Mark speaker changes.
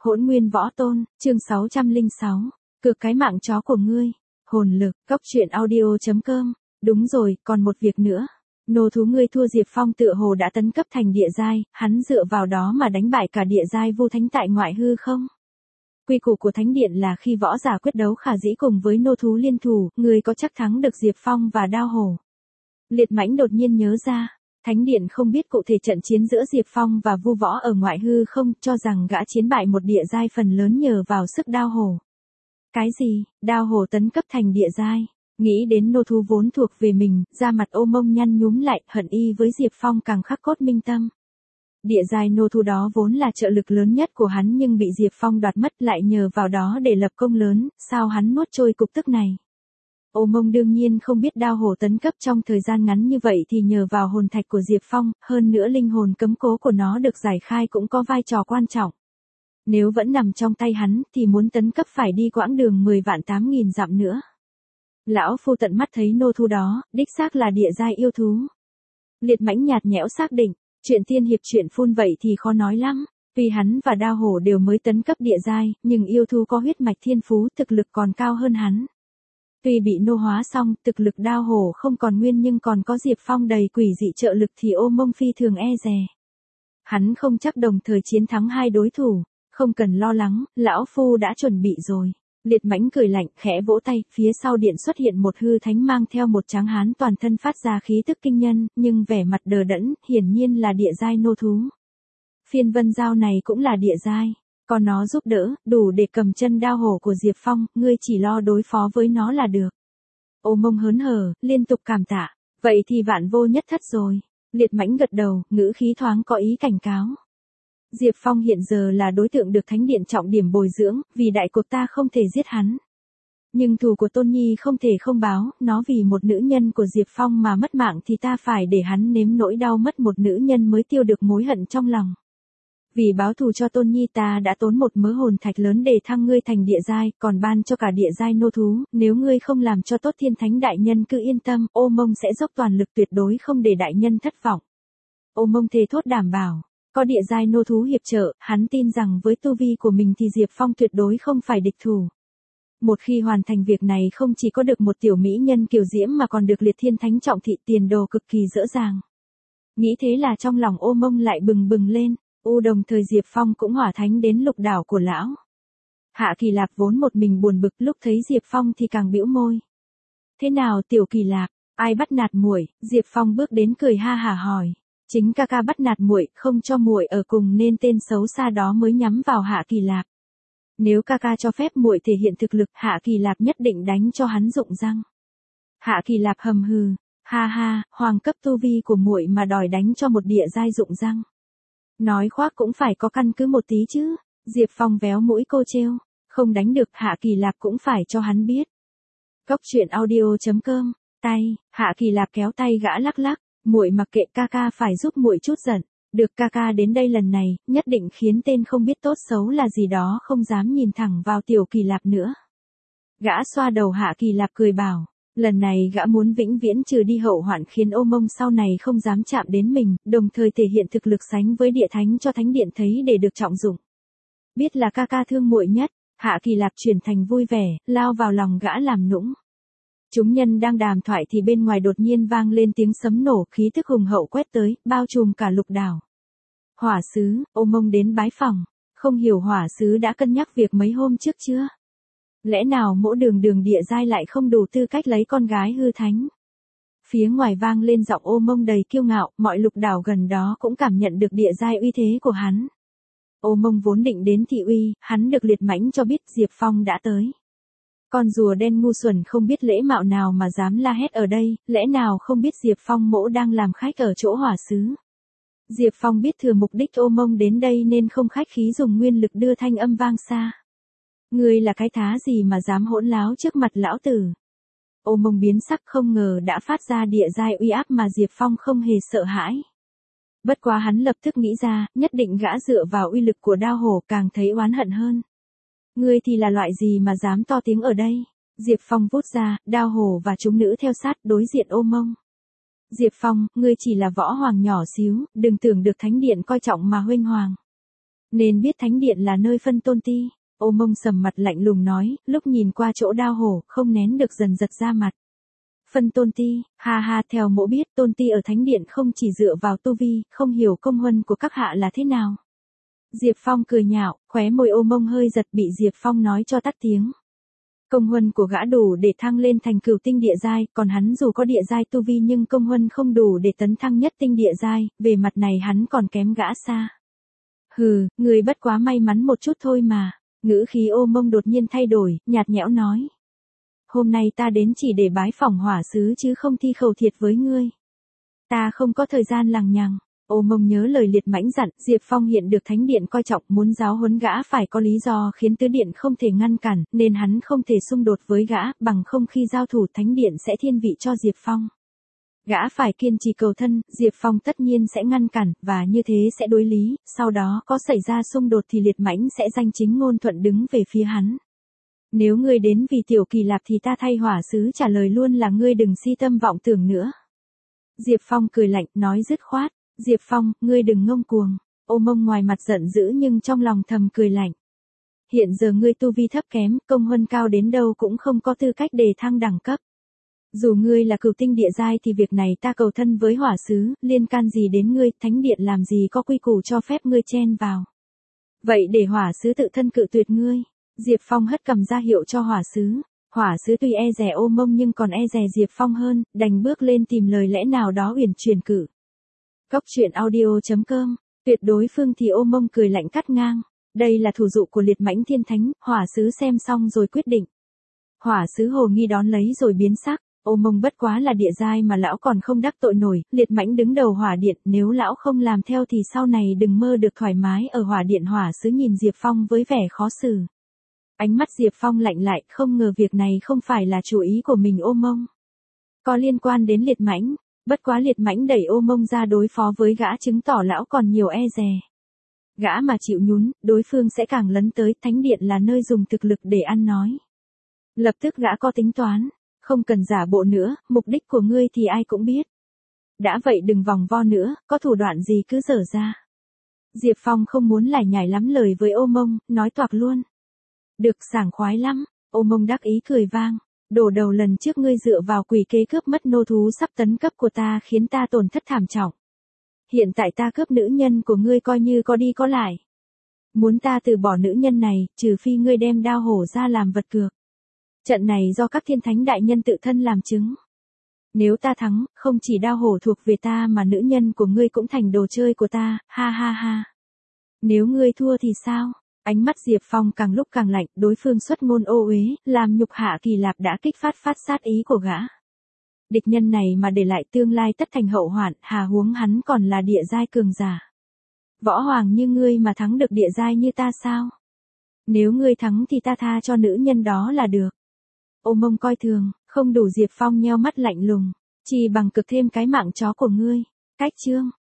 Speaker 1: Hỗn Nguyên Võ Tôn, chương 606. Cược cái mạng chó của ngươi. Hồn lực, cóc truyện audio.com. Đúng rồi, còn một việc nữa. Nô thú ngươi thua Diệp Phong tựa hồ đã tấn cấp thành địa giai, hắn dựa vào đó mà đánh bại cả địa giai Vu Thánh tại ngoại hư không? Quy củ của Thánh Điện là khi võ giả quyết đấu khả dĩ cùng với nô thú liên thủ, ngươi có chắc thắng được Diệp Phong và Đao Hổ? Liệt Mãnh đột nhiên nhớ ra. Thánh Điện không biết cụ thể trận chiến giữa Diệp Phong và Vu Võ ở ngoại hư không, cho rằng gã chiến bại một địa giai phần lớn nhờ vào sức Đao Hổ. Cái gì, Đao Hổ tấn cấp thành địa giai? Nghĩ đến nô thú vốn thuộc về mình, da mặt Ô Mông nhăn nhúm lại, hận y với Diệp Phong càng khắc cốt minh tâm. Địa giai nô thú đó vốn là trợ lực lớn nhất của hắn nhưng bị Diệp Phong đoạt mất, lại nhờ vào đó để lập công lớn, sao hắn nuốt trôi cục tức này? Ô Mông đương nhiên không biết Đao Hổ tấn cấp trong thời gian ngắn như vậy thì nhờ vào hồn thạch của Diệp Phong, hơn nữa linh hồn cấm cố của nó được giải khai cũng có vai trò quan trọng. Nếu vẫn nằm trong tay hắn thì muốn tấn cấp phải đi quãng đường 10.800.000 dặm nữa. Lão phu tận mắt thấy nô thú đó, đích xác là địa giai yêu thú. Liệt Mãnh nhạt nhẽo xác định, chuyện tiên hiệp chuyện phun vậy thì khó nói lắm. Vì hắn và Đao Hổ đều mới tấn cấp địa giai, nhưng yêu thú có huyết mạch thiên phú, thực lực còn cao hơn hắn. Tuy bị nô hóa xong, thực lực Đao Hổ không còn nguyên nhưng còn có Diệp Phong đầy quỷ dị trợ lực thì Ô Mông phi thường e dè. Hắn không chắc đồng thời chiến thắng hai đối thủ, không cần lo lắng, lão phu đã chuẩn bị rồi. Liệt Mãnh cười lạnh, khẽ vỗ tay, phía sau điện xuất hiện một hư thánh mang theo một tráng hán toàn thân phát ra khí tức kinh nhân, nhưng vẻ mặt đờ đẫn, hiển nhiên là địa giai nô thú. Phiên vân giao này cũng là địa giai. Có nó giúp đỡ, đủ để cầm chân Đao Hổ của Diệp Phong, ngươi chỉ lo đối phó với nó là được. Ô Mông hớn hở, liên tục cảm tạ. Vậy thì vạn vô nhất thất rồi. Liệt Mãnh gật đầu, ngữ khí thoáng có ý cảnh cáo. Diệp Phong hiện giờ là đối tượng được Thánh Điện trọng điểm bồi dưỡng, vì đại cuộc ta không thể giết hắn. Nhưng thù của Tôn Nhi không thể không báo, nó vì một nữ nhân của Diệp Phong mà mất mạng thì ta phải để hắn nếm nỗi đau mất một nữ nhân mới tiêu được mối hận trong lòng. Vì báo thù cho Tôn Nhi ta đã tốn một mớ hồn thạch lớn để thăng ngươi thành địa giai, còn ban cho cả địa giai nô thú, nếu ngươi không làm cho tốt Thiên Thánh đại nhân cứ yên tâm, Ô Mông sẽ dốc toàn lực tuyệt đối không để đại nhân thất vọng. Ô Mông thề thốt đảm bảo, có địa giai nô thú hiệp trợ, hắn tin rằng với tu vi của mình thì Diệp Phong tuyệt đối không phải địch thủ. Một khi hoàn thành việc này không chỉ có được một tiểu mỹ nhân kiều diễm mà còn được liệt Thiên Thánh trọng thị, tiền đồ cực kỳ dễ dàng. Nghĩ thế là trong lòng Ô Mông lại bừng bừng lên. Đồng thời Diệp Phong cũng hỏa thánh đến lục đảo của lão. Hạ Kỳ Lạp vốn một mình buồn bực, lúc thấy Diệp Phong thì càng bĩu môi. Thế nào Tiểu Kỳ Lạp, ai bắt nạt muội? Diệp Phong bước đến cười ha hả hỏi. Chính ca ca bắt nạt muội, không cho muội ở cùng nên tên xấu xa đó mới nhắm vào Hạ Kỳ Lạp. Nếu ca ca cho phép muội thể hiện thực lực, Hạ Kỳ Lạp nhất định đánh cho hắn rụng răng. Hạ Kỳ Lạp hầm hừ, ha ha, hoàng cấp tu vi của muội mà đòi đánh cho một địa giai rụng răng. Nói khoác cũng phải có căn cứ một tí chứ. Diệp Phong véo mũi cô trêu. Không đánh được Hạ Kỳ Lạp cũng phải cho hắn biết. Cóc truyện audio.com. Tay, Hạ Kỳ Lạp kéo tay gã lắc lắc. Muội mặc kệ, ca ca phải giúp muội chút giận. Được, ca ca đến đây lần này, nhất định khiến tên không biết tốt xấu là gì đó không dám nhìn thẳng vào Tiểu Kỳ Lạp nữa. Gã xoa đầu Hạ Kỳ Lạp cười bảo. Lần này gã muốn vĩnh viễn trừ đi hậu hoạn khiến Ô Mông sau này không dám chạm đến mình, đồng thời thể hiện thực lực sánh với địa thánh cho Thánh Điện thấy để được trọng dụng. Biết là ca ca thương muội nhất, Hạ Kỳ Lạp chuyển thành vui vẻ, lao vào lòng gã làm nũng. Chúng nhân đang đàm thoại thì bên ngoài đột nhiên vang lên tiếng sấm nổ, khí thức hùng hậu quét tới, bao trùm cả lục đảo. Hỏa sứ, Ô Mông đến bái phòng, không hiểu hỏa sứ đã cân nhắc việc mấy hôm trước chưa? Lẽ nào mỗi đường địa giai lại không đủ tư cách lấy con gái hư thánh? Phía ngoài vang lên giọng Ô Mông đầy kiêu ngạo, mọi lục đảo gần đó cũng cảm nhận được địa giai uy thế của hắn. Ô Mông vốn định đến thị uy, hắn được Liệt Mãnh cho biết Diệp Phong đã tới. Con rùa đen ngu xuẩn không biết lễ mạo nào mà dám la hét ở đây, lẽ nào không biết Diệp Phong mỗ đang làm khách ở chỗ hỏa sứ? Diệp Phong biết thừa mục đích Ô Mông đến đây nên không khách khí dùng nguyên lực đưa thanh âm vang xa. Ngươi là cái thá gì mà dám hỗn láo trước mặt lão tử? Ô Mông biến sắc, không ngờ đã phát ra địa giai uy áp mà Diệp Phong không hề sợ hãi. Bất quá hắn lập tức nghĩ ra, nhất định gã dựa vào uy lực của Đao Hổ càng thấy oán hận hơn. Ngươi thì là loại gì mà dám to tiếng ở đây? Diệp Phong vút ra, Đao Hổ và chúng nữ theo sát đối diện Ô Mông. Diệp Phong, ngươi chỉ là võ hoàng nhỏ xíu, đừng tưởng được Thánh Điện coi trọng mà huênh hoàng. Nên biết thánh điện là nơi phân tôn ti. Ô Mông sầm mặt lạnh lùng nói, lúc nhìn qua chỗ đao hổ, không nén được dần giật ra mặt. Phân tôn ti, ha ha, theo mỗ biết tôn ti ở thánh điện không chỉ dựa vào tu vi, không hiểu công huân của các hạ là thế nào. Diệp Phong cười nhạo, khóe môi Ô Mông hơi giật bị Diệp Phong nói cho tắt tiếng. Công huân của gã đủ để thăng lên thành cửu tinh địa giai, còn hắn dù có địa giai tu vi nhưng công huân không đủ để tấn thăng nhất tinh địa giai, về mặt này hắn còn kém gã xa. Hừ, người bất quá may mắn một chút thôi mà. Ngữ khí Ô Mông đột nhiên thay đổi, nhạt nhẽo nói. Hôm nay ta đến chỉ để bái phỏng hỏa sứ chứ không thi khẩu thiệt với ngươi. Ta không có thời gian lằng nhằng. Ô Mông nhớ lời Liệt Mãnh dặn, Diệp Phong hiện được thánh điện coi trọng, muốn giáo huấn gã phải có lý do khiến tứ điện không thể ngăn cản, nên hắn không thể xung đột với gã, bằng không khi giao thủ thánh điện sẽ thiên vị cho Diệp Phong. Gã phải kiên trì cầu thân, Diệp Phong tất nhiên sẽ ngăn cản, và như thế sẽ đối lý, sau đó có xảy ra xung đột thì Liệt Mãnh sẽ danh chính ngôn thuận đứng về phía hắn. Nếu ngươi đến vì Tiểu Kỳ Lạp thì ta thay hỏa sứ trả lời luôn là ngươi đừng si tâm vọng tưởng nữa. Diệp Phong cười lạnh, nói dứt khoát. Diệp Phong, ngươi đừng ngông cuồng. Ô Mông ngoài mặt giận dữ nhưng trong lòng thầm cười lạnh. Hiện giờ ngươi tu vi thấp kém, công huân cao đến đâu cũng không có tư cách đề thăng đẳng cấp. Dù ngươi là cửu tinh địa giai thì việc này ta cầu thân với hỏa sứ, liên can gì đến ngươi, thánh điện làm gì có quy củ cho phép ngươi chen vào. Vậy để hỏa sứ tự thân cự tuyệt ngươi. Diệp Phong hất cầm ra hiệu cho hỏa sứ. Hỏa sứ tuy e dè Ô Mông nhưng còn e dè Diệp Phong hơn, đành bước lên tìm lời lẽ nào đó uyển chuyển cử. Cốc truyện audio.com, tuyệt đối phương thì Ô Mông cười lạnh cắt ngang. Đây là thủ dụ của Liệt Mãnh Thiên Thánh, hỏa sứ xem xong rồi quyết định. Hỏa sứ hồ nghi đón lấy rồi biến sắc. Ô Mông bất quá là địa giai mà lão còn không đắc tội nổi, Liệt Mãnh đứng đầu hỏa điện, nếu lão không làm theo thì sau này đừng mơ được thoải mái ở hỏa điện. Hỏa sứ nhìn Diệp Phong với vẻ khó xử. Ánh mắt Diệp Phong lạnh lại, không ngờ việc này không phải là chủ ý của mình Ô Mông. Có liên quan đến Liệt Mãnh, bất quá Liệt Mãnh đẩy Ô Mông ra đối phó với gã chứng tỏ lão còn nhiều e dè. Gã mà chịu nhún, đối phương sẽ càng lấn tới, thánh điện là nơi dùng thực lực để ăn nói. Lập tức gã có tính toán, không cần giả bộ nữa, mục đích của ngươi thì ai cũng biết. Đã vậy đừng vòng vo nữa, có thủ đoạn gì cứ dở ra. Diệp Phong không muốn lải nhải lắm lời với Ô Mông, nói toạc luôn. Được, sảng khoái lắm. Ô Mông đắc ý cười vang. Đổ đầu lần trước ngươi dựa vào quỷ kế cướp mất nô thú sắp tấn cấp của ta khiến ta tổn thất thảm trọng. Hiện tại ta cướp nữ nhân của ngươi coi như có đi có lại. Muốn ta từ bỏ nữ nhân này, trừ phi ngươi đem đao hổ ra làm vật cược. Trận này do các thiên thánh đại nhân tự thân làm chứng. Nếu ta thắng, không chỉ đao hổ thuộc về ta mà nữ nhân của ngươi cũng thành đồ chơi của ta, ha ha ha. Nếu ngươi thua thì sao? Ánh mắt Diệp Phong càng lúc càng lạnh, đối phương xuất ngôn ô uế, làm nhục hạ Kỳ Lạp đã kích phát sát ý của gã. Địch nhân này mà để lại tương lai tất thành hậu hoạn, hà huống hắn còn là địa giai cường giả. Võ hoàng như ngươi mà thắng được địa giai như ta sao? Nếu ngươi thắng thì ta tha cho nữ nhân đó là được. Ô Mông coi thường, không đủ. Diệp Phong nheo mắt lạnh lùng, chỉ bằng cực thêm cái mạng chó của ngươi. Cách chương